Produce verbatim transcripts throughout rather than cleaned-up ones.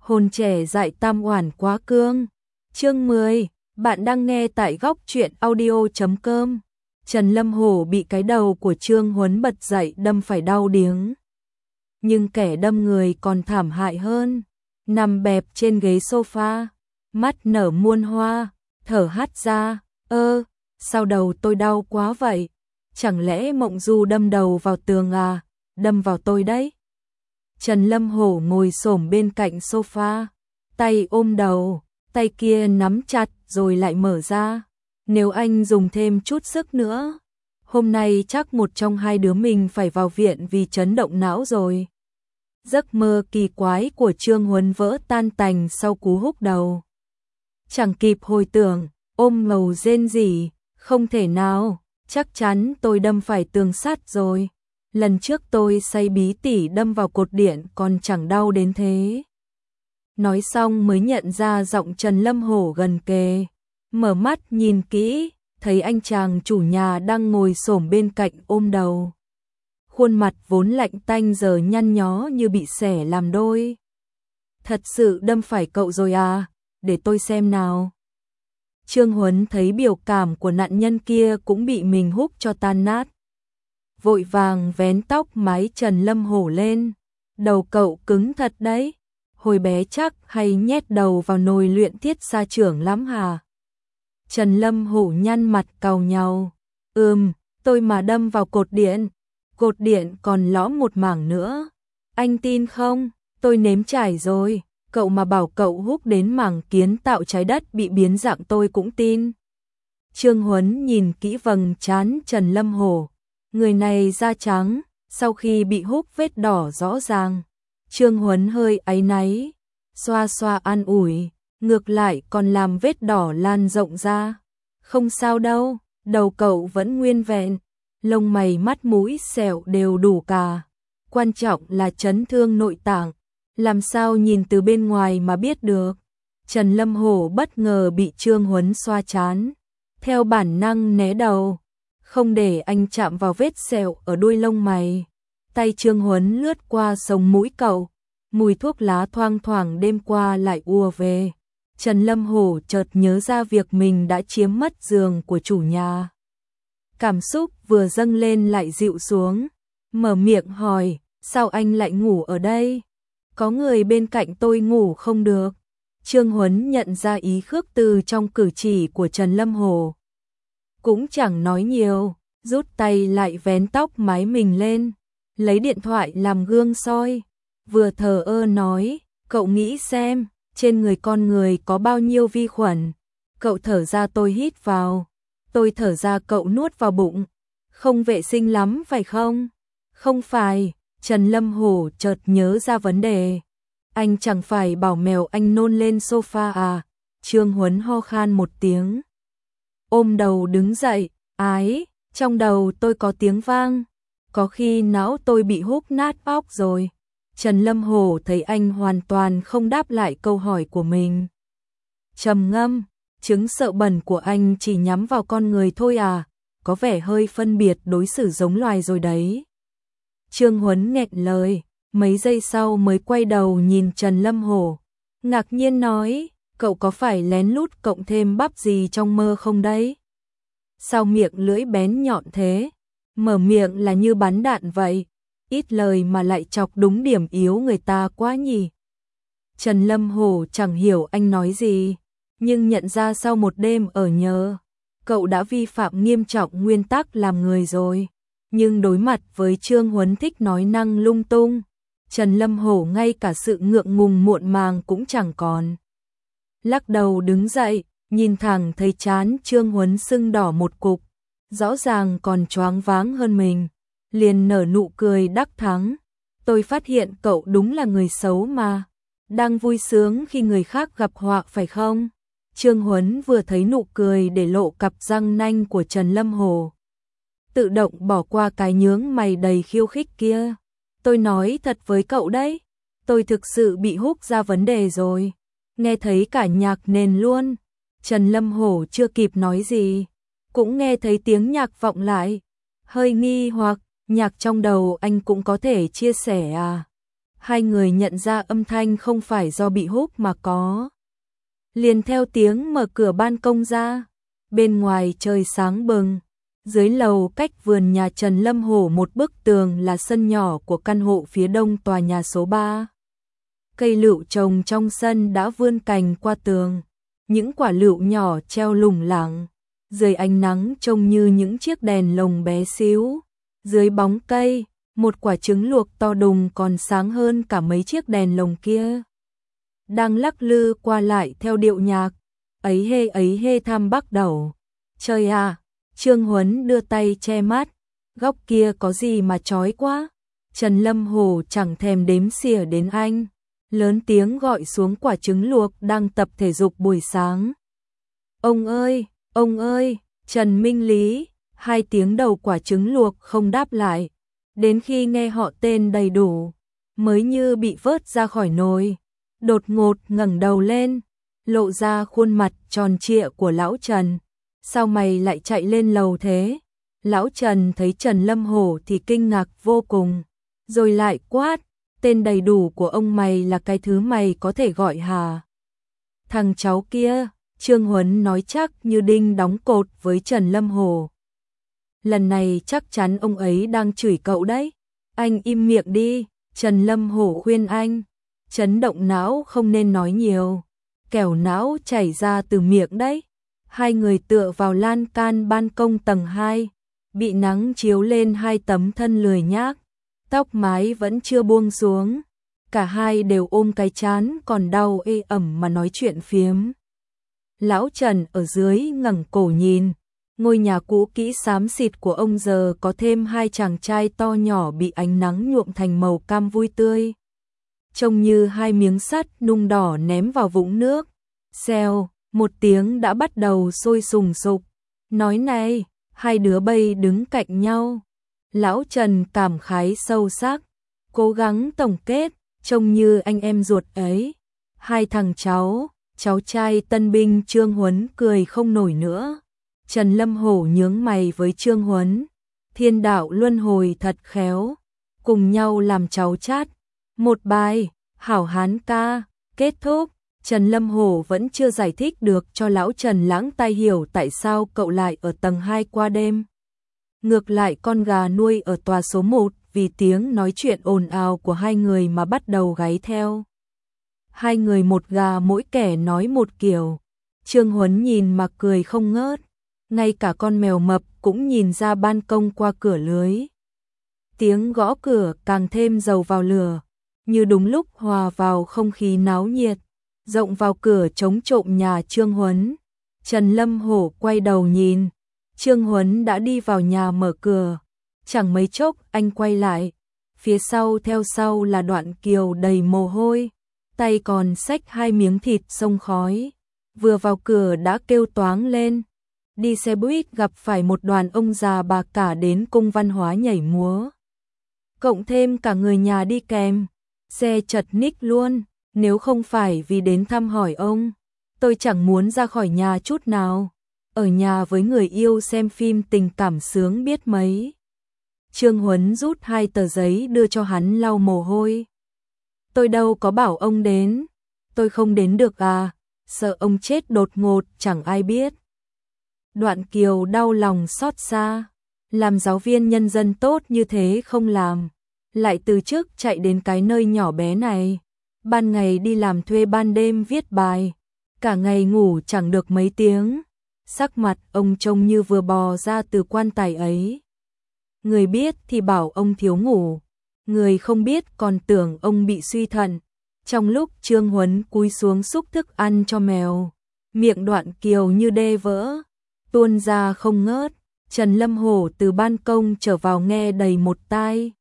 Hồn trẻ dại tam oản quá cương. Chương mười, bạn đang nghe tại góc truyện audio chấm com. Trần Lâm Hổ bị cái đầu của Trương Huấn bật dậy đâm phải đau điếng. Nhưng kẻ đâm người còn thảm hại hơn, nằm bẹp trên ghế sofa, mắt nở muôn hoa, thở hắt ra, ơ, sao đầu tôi đau quá vậy? Chẳng lẽ Mộng Du đâm đầu vào tường à? Đâm vào tôi đấy. Trần Lâm Hổ ngồi xổm bên cạnh sofa, tay ôm đầu, tay kia nắm chặt rồi lại mở ra. Nếu anh dùng thêm chút sức nữa, hôm nay chắc một trong hai đứa mình phải vào viện vì chấn động não rồi. Giấc mơ kỳ quái của Trương Huấn vỡ tan tành sau cú húc đầu. Chẳng kịp hồi tưởng, ôm ngầu rên rỉ, không thể nào, chắc chắn tôi đâm phải tường sắt rồi. Lần trước tôi say bí tỉ đâm vào cột điện còn chẳng đau đến thế. Nói xong mới nhận ra giọng Trần Lâm Hổ gần kề. Mở mắt nhìn kỹ, thấy anh chàng chủ nhà đang ngồi xổm bên cạnh ôm đầu. Khuôn mặt vốn lạnh tanh giờ nhăn nhó như bị xẻ làm đôi. Thật sự đâm phải cậu rồi à, để tôi xem nào. Trương Huấn thấy biểu cảm của nạn nhân kia cũng bị mình húc cho tan nát. Vội vàng vén tóc mái Trần Lâm Hổ lên. Đầu cậu cứng thật đấy, hồi bé chắc hay nhét đầu vào nồi luyện thiết xa trưởng lắm hả? Trần Lâm Hổ nhăn mặt cau nhàu. Ừm, tôi mà đâm vào cột điện, cột điện còn lõm một mảng nữa. Anh tin không? Tôi nếm trải rồi, cậu mà bảo cậu húc đến mảng kiến tạo trái đất bị biến dạng tôi cũng tin. Trương Huấn nhìn kỹ vầng trán Trần Lâm Hổ. Người này da trắng, sau khi bị húc vết đỏ rõ ràng. Trương Huấn hơi áy náy, xoa xoa an ủi, ngược lại còn làm vết đỏ lan rộng ra. Không sao đâu, đầu cậu vẫn nguyên vẹn, lông mày mắt mũi sẹo đều đủ cả. Quan trọng là chấn thương nội tạng, làm sao nhìn từ bên ngoài mà biết được. Trần Lâm Hổ bất ngờ bị Trương Huấn xoa trán, theo bản năng né đầu, không để anh chạm vào vết sẹo ở đuôi lông mày. Tay Trương Huấn lướt qua sống mũi cậu, mùi thuốc lá thoang thoảng đêm qua lại ùa về. Trần Lâm Hổ chợt nhớ ra việc mình đã chiếm mất giường của chủ nhà. Cảm xúc vừa dâng lên lại dịu xuống, mở miệng hỏi, sao anh lại ngủ ở đây? Có người bên cạnh tôi ngủ không được. Trương Huấn nhận ra ý khước từ trong cử chỉ của Trần Lâm Hổ. Cũng chẳng nói nhiều, rút tay lại vén tóc mái mình lên, lấy điện thoại làm gương soi, vừa thờ ơ nói, cậu nghĩ xem, trên người con người có bao nhiêu vi khuẩn, cậu thở ra tôi hít vào, tôi thở ra cậu nuốt vào bụng, không vệ sinh lắm phải không? Không phải, Trần Lâm Hổ chợt nhớ ra vấn đề, anh chẳng phải bảo mèo anh nôn lên sofa à? Trương Huấn ho khan một tiếng, ôm đầu đứng dậy, ái, trong đầu tôi có tiếng vang, có khi não tôi bị húc nát óc rồi. Trần Lâm Hổ thấy anh hoàn toàn không đáp lại câu hỏi của mình. Trầm ngâm, chứng sợ bẩn của anh chỉ nhắm vào con người thôi à, có vẻ hơi phân biệt đối xử giống loài rồi đấy. Trương Huấn nghẹn lời, mấy giây sau mới quay đầu nhìn Trần Lâm Hổ, ngạc nhiên nói, cậu có phải lén lút cộng thêm bắp gì trong mơ không đấy? Sao miệng lưỡi bén nhọn thế? Mở miệng là như bắn đạn vậy, ít lời mà lại chọc đúng điểm yếu người ta quá nhỉ. Trần Lâm Hổ chẳng hiểu anh nói gì, nhưng nhận ra sau một đêm ở nhờ, cậu đã vi phạm nghiêm trọng nguyên tắc làm người rồi. Nhưng đối mặt với Trương Huấn thích nói năng lung tung, Trần Lâm Hổ ngay cả sự ngượng ngùng muộn màng cũng chẳng còn. Lắc đầu đứng dậy, nhìn thẳng thấy trán Trương Huấn sưng đỏ một cục, rõ ràng còn choáng váng hơn mình, liền nở nụ cười đắc thắng. Tôi phát hiện cậu đúng là người xấu mà, đang vui sướng khi người khác gặp họa phải không? Trương Huấn vừa thấy nụ cười để lộ cặp răng nanh của Trần Lâm Hổ, tự động bỏ qua cái nhướng mày đầy khiêu khích kia. Tôi nói thật với cậu đấy, tôi thực sự bị húc ra vấn đề rồi, nghe thấy cả nhạc nền luôn. Trần Lâm Hổ chưa kịp nói gì, cũng nghe thấy tiếng nhạc vọng lại, hơi nghi hoặc, nhạc trong đầu anh cũng có thể chia sẻ à? Hai người nhận ra âm thanh không phải do bị húc mà có. Liền theo tiếng mở cửa ban công ra. Bên ngoài trời sáng bừng. Dưới lầu cách vườn nhà Trần Lâm Hổ một bức tường là sân nhỏ của căn hộ phía đông tòa nhà số ba. Cây lựu trồng trong sân đã vươn cành qua tường. Những quả lựu nhỏ treo lủng lẳng. Dưới ánh nắng trông như những chiếc đèn lồng bé xíu. Dưới bóng cây, một quả trứng luộc to đùng còn sáng hơn cả mấy chiếc đèn lồng kia. Đang lắc lư qua lại theo điệu nhạc. Ấy hê ấy hê tham bắt đầu. Trời à, Trương Huấn đưa tay che mắt. Góc kia có gì mà chói quá. Trần Lâm Hổ chẳng thèm đếm xỉa đến anh. Lớn tiếng gọi xuống quả trứng luộc đang tập thể dục buổi sáng. Ông ơi, ông ơi, Trần Minh Lý. Hai tiếng đầu quả trứng luộc không đáp lại. Đến khi nghe họ tên đầy đủ, mới như bị vớt ra khỏi nồi. Đột ngột ngẩng đầu lên, lộ ra khuôn mặt tròn trịa của lão Trần. Sao mày lại chạy lên lầu thế? Lão Trần thấy Trần Lâm Hổ thì kinh ngạc vô cùng, rồi lại quát, tên đầy đủ của ông mày là cái thứ mày có thể gọi hả? Thằng cháu kia, Trương Huấn nói chắc như đinh đóng cột với Trần Lâm Hổ. Lần này chắc chắn ông ấy đang chửi cậu đấy. Anh im miệng đi, Trần Lâm Hổ khuyên anh. Chấn động não không nên nói nhiều. Kẻo não chảy ra từ miệng đấy. Hai người tựa vào lan can ban công tầng hai. Bị nắng chiếu lên hai tấm thân lười nhác. Tóc mái vẫn chưa buông xuống. Cả hai đều ôm cái trán còn đau ê ẩm mà nói chuyện phiếm. Lão Trần ở dưới ngẩng cổ nhìn. Ngôi nhà cũ kỹ xám xịt của ông giờ có thêm hai chàng trai to nhỏ bị ánh nắng nhuộm thành màu cam vui tươi. Trông như hai miếng sắt nung đỏ ném vào vũng nước. Xèo, một tiếng đã bắt đầu sôi sùng sục. Nói này, hai đứa bay đứng cạnh nhau. Lão Trần cảm khái sâu sắc, cố gắng tổng kết, trông như anh em ruột ấy. Hai thằng cháu, cháu trai tân binh Trương Huấn cười không nổi nữa. Trần Lâm Hổ nhướng mày với Trương Huấn. Thiên đạo luân hồi thật khéo. Cùng nhau làm cháu chát. Một bài, hảo hán ca, kết thúc. Trần Lâm Hổ vẫn chưa giải thích được cho lão Trần lãng tai hiểu tại sao cậu lại ở tầng hai qua đêm. Ngược lại con gà nuôi ở tòa số một vì tiếng nói chuyện ồn ào của hai người mà bắt đầu gáy theo. Hai người một gà mỗi kẻ nói một kiểu. Trương Huấn nhìn mà cười không ngớt. Ngay cả con mèo mập cũng nhìn ra ban công qua cửa lưới. Tiếng gõ cửa càng thêm dầu vào lửa, như đúng lúc hòa vào không khí náo nhiệt. Rộng vào cửa chống trộm nhà Trương Huấn. Trần Lâm Hổ quay đầu nhìn. Trương Huấn đã đi vào nhà mở cửa. Chẳng mấy chốc anh quay lại. Phía sau theo sau là Đoạn Kiều đầy mồ hôi. Tay còn xách hai miếng thịt xông khói. Vừa vào cửa đã kêu toáng lên. Đi xe buýt gặp phải một đoàn ông già bà cả đến cung văn hóa nhảy múa. Cộng thêm cả người nhà đi kèm. Xe chật ních luôn. Nếu không phải vì đến thăm hỏi ông, tôi chẳng muốn ra khỏi nhà chút nào. Ở nhà với người yêu xem phim tình cảm sướng biết mấy. Trương Huấn rút hai tờ giấy đưa cho hắn lau mồ hôi. Tôi đâu có bảo ông đến. Tôi không đến được à, sợ ông chết đột ngột chẳng ai biết. Đoạn Kiều đau lòng xót xa. Làm giáo viên nhân dân tốt như thế không làm. Lại từ chức chạy đến cái nơi nhỏ bé này. Ban ngày đi làm thuê ban đêm viết bài. Cả ngày ngủ chẳng được mấy tiếng. Sắc mặt ông trông như vừa bò ra từ quan tài ấy. Người biết thì bảo ông thiếu ngủ. Người không biết còn tưởng ông bị suy thận. Trong lúc Trương Huấn cúi xuống xúc thức ăn cho mèo, miệng Đoạn Kiều như đê vỡ, tuôn ra không ngớt. Trần Lâm Hổ từ ban công trở vào nghe đầy một tai.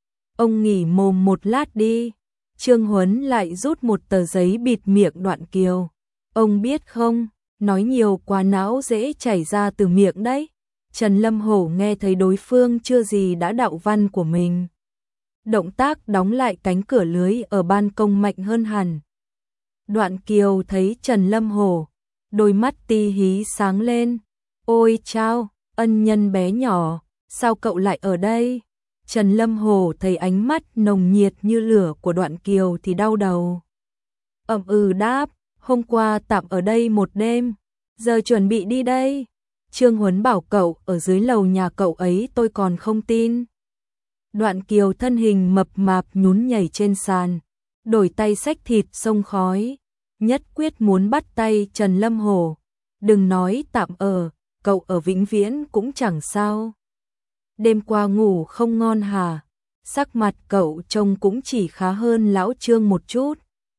Ông nghỉ mồm một lát đi. Trương Huấn lại rút một tờ giấy bịt miệng Đoạn Kiều. Ông biết không, nói nhiều quá não dễ chảy ra từ miệng đấy. Trần Lâm Hổ nghe thấy đối phương chưa gì đã đạo văn của mình. Động tác đóng lại cánh cửa lưới ở ban công mạnh hơn hẳn. Đoạn Kiều thấy Trần Lâm Hổ, đôi mắt ti hí sáng lên. Ôi chao, ân nhân bé nhỏ, sao cậu lại ở đây? Trần Lâm Hổ thấy ánh mắt nồng nhiệt như lửa của Đoạn Kiều thì đau đầu. Ậm ừ đáp, hôm qua tạm ở đây một đêm, giờ chuẩn bị đi đây. Trương Huấn bảo cậu ở dưới lầu nhà cậu ấy tôi còn không tin. Đoạn Kiều thân hình mập mạp nhún nhảy trên sàn, đổi tay xách thịt xông khói, nhất quyết muốn bắt tay Trần Lâm Hổ. Đừng nói tạm ở, cậu ở vĩnh viễn cũng chẳng sao. Đêm qua ngủ không ngon hả? Sắc mặt cậu trông cũng chỉ khá hơn lão Trương một chút.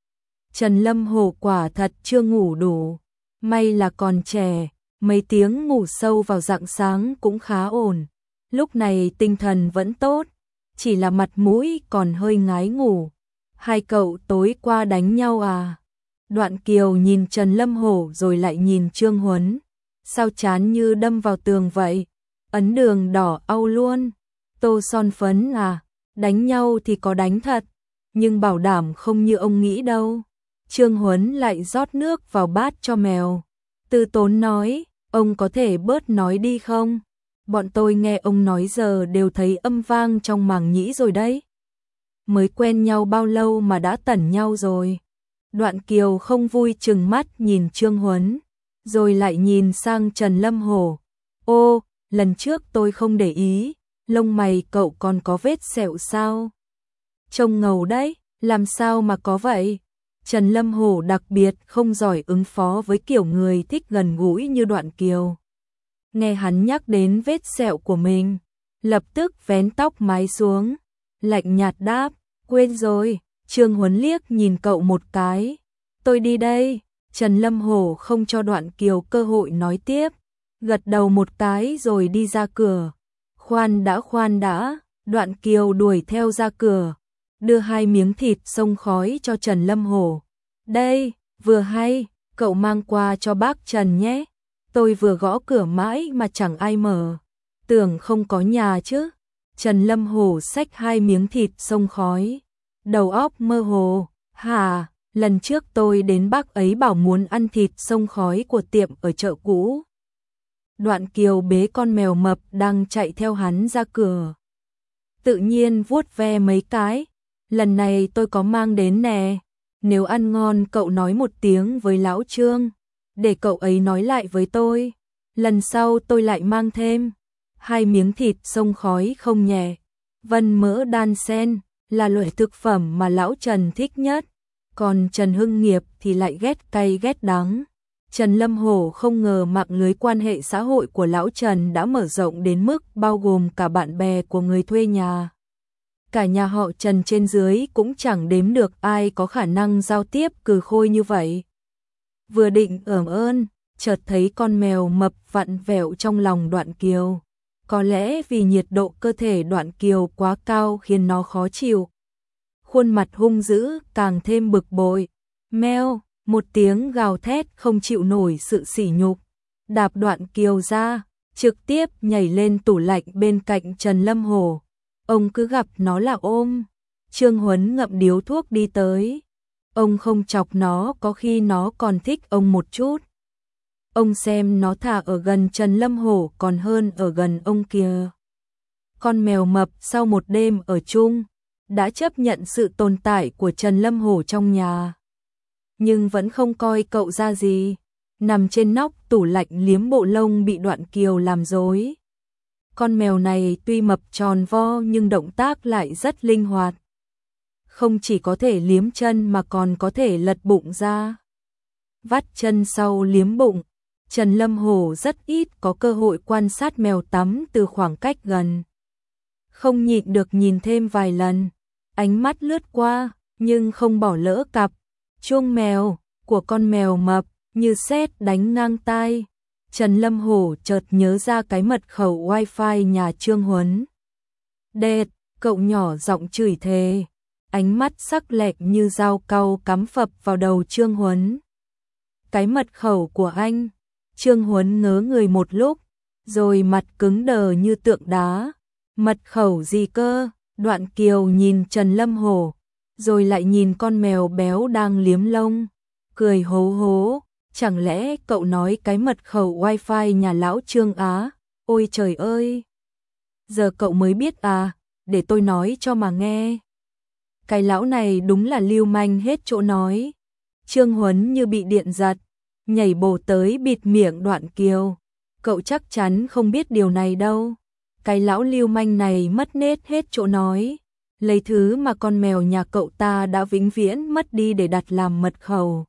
Trần Lâm Hổ quả thật chưa ngủ đủ, may là còn trẻ, mấy tiếng ngủ sâu vào rạng sáng cũng khá ổn. Lúc này tinh thần vẫn tốt, chỉ là mặt mũi còn hơi ngái ngủ. Hai cậu tối qua đánh nhau à? Đoạn Kiều nhìn Trần Lâm Hổ rồi lại nhìn Trương Huấn. Sao chán như đâm vào tường vậy? Ấn đường đỏ au luôn. Tô son phấn à? Đánh nhau thì có đánh thật, nhưng bảo đảm không như ông nghĩ đâu. Trương Huấn lại rót nước vào bát cho mèo. Từ tốn nói, ông có thể bớt nói đi không? Bọn tôi nghe ông nói giờ đều thấy âm vang trong màng nhĩ rồi đấy. Mới quen nhau bao lâu mà đã tẩn nhau rồi. Đoạn Kiều không vui trừng mắt nhìn Trương Huấn, rồi lại nhìn sang Trần Lâm Hổ. Ô, lần trước tôi không để ý, lông mày cậu còn có vết sẹo sao? Trông ngầu đấy, làm sao mà có vậy? Trần Lâm Hổ đặc biệt không giỏi ứng phó với kiểu người thích gần gũi như Đoạn Kiều. Nghe hắn nhắc đến vết sẹo của mình, lập tức vén tóc mái xuống, lạnh nhạt đáp, quên rồi. Trương Huấn liếc nhìn cậu một cái. Tôi đi đây. Trần Lâm Hổ không cho Đoạn Kiều cơ hội nói tiếp, gật đầu một cái rồi đi ra cửa. Khoan đã khoan đã, Đoạn Kiều đuổi theo ra cửa, đưa hai miếng thịt xông khói cho Trần Lâm Hổ. Đây, vừa hay, cậu mang qua cho bác Trần nhé. Tôi vừa gõ cửa mãi mà chẳng ai mở, tưởng không có nhà chứ. Trần Lâm Hổ xách hai miếng thịt xông khói, đầu óc mơ hồ. Hả, lần trước tôi đến bác ấy bảo muốn ăn thịt xông khói của tiệm ở chợ cũ. Đoạn Kiều bế con mèo mập đang chạy theo hắn ra cửa, tự nhiên vuốt ve mấy cái. Lần này tôi có mang đến nè, nếu ăn ngon cậu nói một tiếng với lão Trương, để cậu ấy nói lại với tôi, lần sau tôi lại mang thêm. Hai miếng thịt xông khói không nhẹ, vân mỡ đan sen, là loại thực phẩm mà lão Trần thích nhất, còn Trần Hưng Nghiệp thì lại ghét cay ghét đắng. Trần Lâm Hổ không ngờ mạng lưới quan hệ xã hội của lão Trần đã mở rộng đến mức bao gồm cả bạn bè của người thuê nhà. Cả nhà họ Trần trên dưới cũng chẳng đếm được ai có khả năng giao tiếp cừ khôi như vậy. Vừa định ởm ơn, chợt thấy con mèo mập vặn vẹo trong lòng Đoạn Kiều. Có lẽ vì nhiệt độ cơ thể Đoạn Kiều quá cao khiến nó khó chịu. Khuôn mặt hung dữ càng thêm bực bội. Meo, một tiếng gào thét không chịu nổi sự sỉ nhục, đạp Đoạn Kiều ra, trực tiếp nhảy lên tủ lạnh bên cạnh Trần Lâm Hổ. Ông cứ gặp nó là ôm. Trương Huấn ngậm điếu thuốc đi tới. Ông không chọc nó, có khi nó còn thích ông một chút. Ông xem nó thà ở gần Trần Lâm Hổ còn hơn ở gần ông kìa. Con mèo mập sau một đêm ở chung đã chấp nhận sự tồn tại của Trần Lâm Hổ trong nhà, nhưng vẫn không coi cậu ra gì, nằm trên nóc tủ lạnh liếm bộ lông bị Đoạn Kiều làm rối. Con mèo này tuy mập tròn vo nhưng động tác lại rất linh hoạt. Không chỉ có thể liếm chân mà còn có thể lật bụng ra, vắt chân sau liếm bụng. Trần Lâm Hổ rất ít có cơ hội quan sát mèo tắm từ khoảng cách gần. Không nhịn được nhìn thêm vài lần, ánh mắt lướt qua, nhưng không bỏ lỡ cặp chuông mèo của con mèo mập như sét đánh ngang tai. Trần Lâm Hổ chợt nhớ ra cái mật khẩu wifi nhà Trương Huấn. Đệt, cậu nhỏ giọng chửi thề, ánh mắt sắc lẹm như dao cau cắm phập vào đầu Trương Huấn. Cái mật khẩu của anh. Trương Huấn ngớ người một lúc, rồi mặt cứng đờ như tượng đá. Mật khẩu gì cơ? Đoạn Kiều nhìn Trần Lâm Hổ, rồi lại nhìn con mèo béo đang liếm lông, cười hố hố. Chẳng lẽ cậu nói cái mật khẩu wifi nhà lão Trương á? Ôi trời ơi! Giờ cậu mới biết à? để tôi nói cho mà nghe. Cái lão này đúng là lưu manh hết chỗ nói. Trương Huấn như bị điện giật, nhảy bổ tới bịt miệng Đoạn Kiều. Cậu chắc chắn không biết điều này đâu. Cái lão lưu manh này mất nết hết chỗ nói. Lấy thứ mà con mèo nhà cậu ta đã vĩnh viễn mất đi để đặt làm mật khẩu.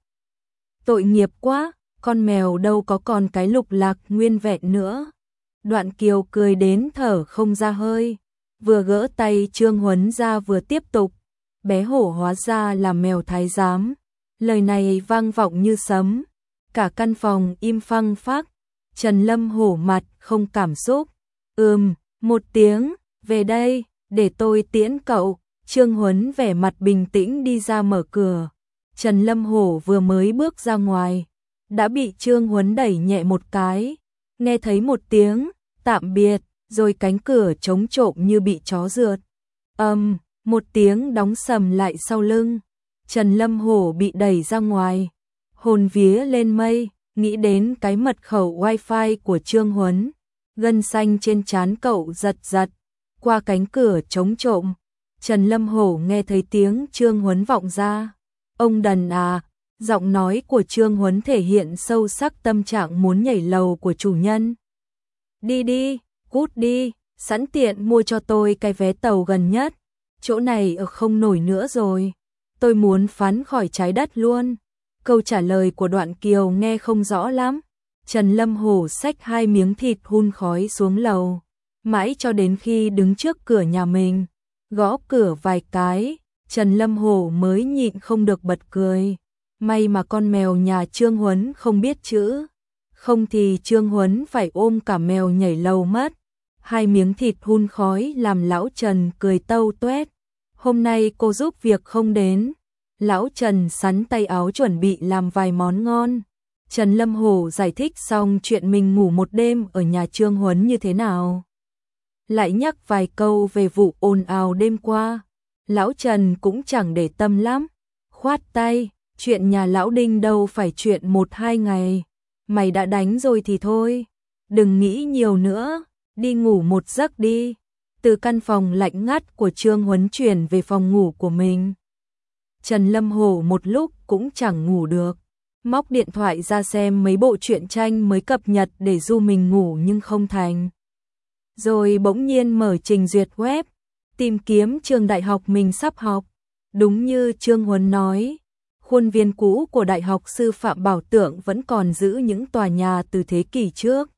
Tội nghiệp quá, con mèo đâu có còn cái lục lạc nguyên vẹn nữa. Đoạn Kiều cười đến thở không ra hơi, vừa gỡ tay Trương Huấn ra vừa tiếp tục. Bé hổ hóa ra là mèo thái giám. Lời này vang vọng như sấm. Cả căn phòng im phăng phắc. Trần Lâm hổ mặt không cảm xúc. Ừm, một tiếng, về đây, để tôi tiễn cậu. Trương Huấn vẻ mặt bình tĩnh đi ra mở cửa. Trần Lâm hổ vừa mới bước ra ngoài, đã bị Trương Huấn đẩy nhẹ một cái. Nghe thấy một tiếng, tạm biệt, rồi cánh cửa trống trộm như bị chó rượt. Ầm, um, một tiếng đóng sầm lại sau lưng. Trần Lâm hổ bị đẩy ra ngoài. Hồn vía lên mây, nghĩ đến cái mật khẩu wifi của Trương Huấn. Gân xanh trên trán cậu giật giật. Qua cánh cửa trống trộm, Trần Lâm hổ nghe thấy tiếng Trương Huấn vọng ra. Ông đần à, giọng nói của Trương Huấn thể hiện sâu sắc tâm trạng muốn nhảy lầu của chủ nhân. Đi đi, cút đi, sẵn tiện mua cho tôi cái vé tàu gần nhất. Chỗ này ở không nổi nữa rồi. Tôi muốn phán khỏi trái đất luôn. Câu trả lời của Đoạn Kiều nghe không rõ lắm. Trần Lâm hổ xách hai miếng thịt hun khói xuống lầu. Mãi cho đến khi đứng trước cửa nhà mình, gõ cửa vài cái, Trần Lâm hổ mới nhịn không được bật cười. May mà con mèo nhà Trương Huấn không biết chữ. Không thì Trương Huấn phải ôm cả mèo nhảy lầu mất. Hai miếng thịt hun khói làm lão Trần cười tâu tuét. Hôm nay cô giúp việc không đến. Lão Trần sắn tay áo chuẩn bị làm vài món ngon. Trần Lâm hổ giải thích xong chuyện mình ngủ một đêm ở nhà Trương Huấn như thế nào. Lại nhắc vài câu về vụ ồn ào đêm qua. Lão Trần cũng chẳng để tâm lắm. Khoát tay, chuyện nhà lão Đinh đâu phải chuyện một hai ngày. Mày đã đánh rồi thì thôi. Đừng nghĩ nhiều nữa, đi ngủ một giấc đi. Từ căn phòng lạnh ngắt của Trương Huấn chuyển về phòng ngủ của mình. Trần Lâm hổ một lúc cũng chẳng ngủ được. Móc điện thoại ra xem mấy bộ truyện tranh mới cập nhật để du mình ngủ nhưng không thành. Rồi bỗng nhiên mở trình duyệt web, tìm kiếm trường đại học mình sắp học. Đúng như Trương Huấn nói, khuôn viên cũ của Đại học Sư phạm Bảo Tượng vẫn còn giữ những tòa nhà từ thế kỷ trước.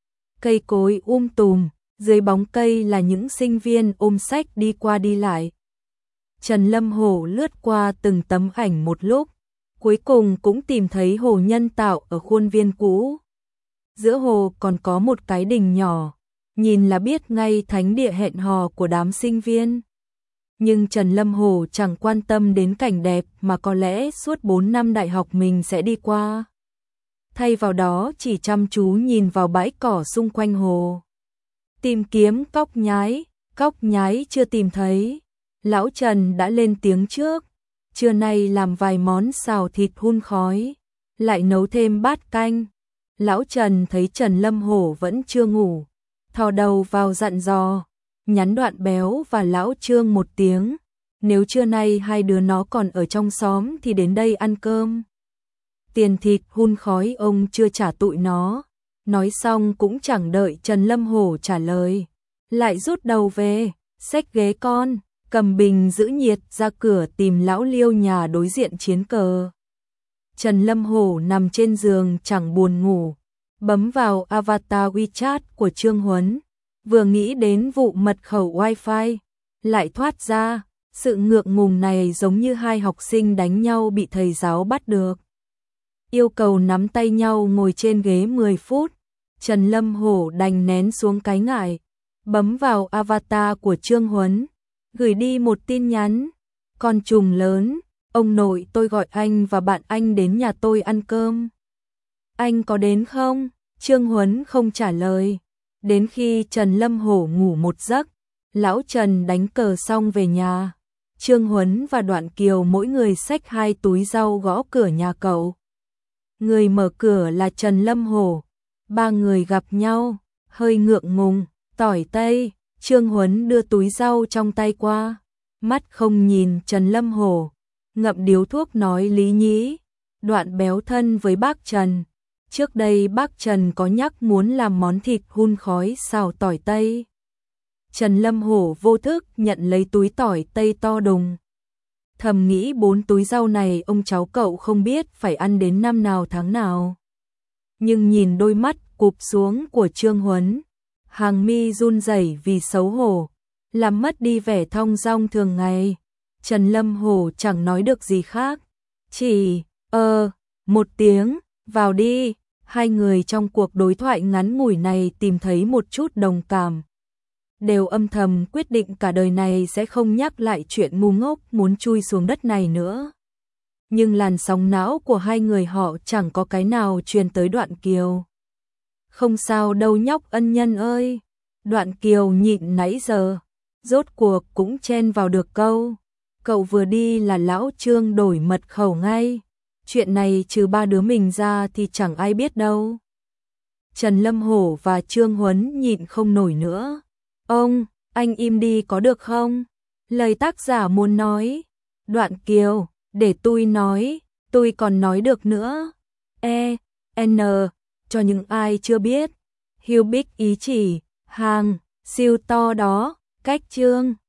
Cây cối um tùm, dưới bóng cây là những sinh viên ôm sách đi qua đi lại. Trần Lâm hổ lướt qua từng tấm ảnh một lúc, cuối cùng cũng tìm thấy hồ nhân tạo ở khuôn viên cũ. Giữa hồ còn có một cái đình nhỏ, nhìn là biết ngay thánh địa hẹn hò của đám sinh viên. Nhưng Trần Lâm hổ chẳng quan tâm đến cảnh đẹp mà có lẽ suốt bốn năm đại học mình sẽ đi qua. Thay vào đó chỉ chăm chú nhìn vào bãi cỏ xung quanh hồ. Tìm kiếm cóc nhái, cóc nhái chưa tìm thấy. Lão Trần đã lên tiếng trước. Trưa nay làm vài món xào thịt hun khói, lại nấu thêm bát canh. Lão Trần thấy Trần Lâm hổ vẫn chưa ngủ, thò đầu vào dặn dò, nhắn Đoạn Béo và lão Trương một tiếng. Nếu trưa nay hai đứa nó còn ở trong xóm thì đến đây ăn cơm. Tiền thịt hun khói ông chưa trả tụi nó. Nói xong cũng chẳng đợi Trần Lâm hổ trả lời, lại rút đầu về, xách ghế con, cầm bình giữ nhiệt ra cửa tìm lão Liêu nhà đối diện chiến cờ. Trần Lâm hổ nằm trên giường chẳng buồn ngủ, bấm vào avatar WeChat của Trương Huấn, vừa nghĩ đến vụ mật khẩu wifi, lại thoát ra, sự ngượng ngùng này giống như hai học sinh đánh nhau bị thầy giáo bắt được. Yêu cầu nắm tay nhau ngồi trên ghế mười phút, Trần Lâm hổ đành nén xuống cái ngại, bấm vào avatar của Trương Huấn, gửi đi một tin nhắn. Con trùng lớn, ông nội tôi gọi anh và bạn anh đến nhà tôi ăn cơm. Anh có đến không? Trương Huấn không trả lời. Đến khi Trần Lâm hổ ngủ một giấc, lão Trần đánh cờ xong về nhà. Trương Huấn và Đoạn Kiều mỗi người xách hai túi rau gõ cửa nhà cậu. Người mở cửa là Trần Lâm hổ. Ba người gặp nhau, hơi ngượng ngùng, tỏi tây, Trương Huấn đưa túi rau trong tay qua, mắt không nhìn Trần Lâm Hổ, ngậm điếu thuốc nói lý nhí, Đoạn béo thân với bác Trần. Trước đây bác Trần có nhắc muốn làm món thịt hun khói xào tỏi tây. Trần Lâm Hổ vô thức nhận lấy túi tỏi tây to đùng. Thầm nghĩ bốn túi rau này ông cháu cậu không biết phải ăn đến năm nào tháng nào. Nhưng nhìn đôi mắt cụp xuống của Trương Huấn, hàng mi run rẩy vì xấu hổ, làm mất đi vẻ thong dong thường ngày. Trần Lâm Hổ chẳng nói được gì khác, chỉ ơ một tiếng, vào đi. Hai người trong cuộc đối thoại ngắn ngủi này tìm thấy một chút đồng cảm, đều âm thầm quyết định cả đời này sẽ không nhắc lại chuyện ngu ngốc muốn chui xuống đất này nữa. Nhưng làn sóng não của hai người họ chẳng có cái nào truyền tới Đoạn Kiều. Không sao đâu nhóc ân nhân ơi. Đoạn Kiều nhịn nãy giờ, rốt cuộc cũng chen vào được câu. Cậu vừa đi là lão Trương đổi mật khẩu ngay. Chuyện này trừ ba đứa mình ra thì chẳng ai biết đâu. Trần Lâm Hổ và Trương Huấn nhịn không nổi nữa. Ông, anh im đi có được không? Lời tác giả muốn nói. Đoạn Kiều, để tôi nói, tôi còn nói được nữa. E, N, cho những ai chưa biết. Hiếu Bích ý chỉ, hàng, siêu to đó, cách Trương.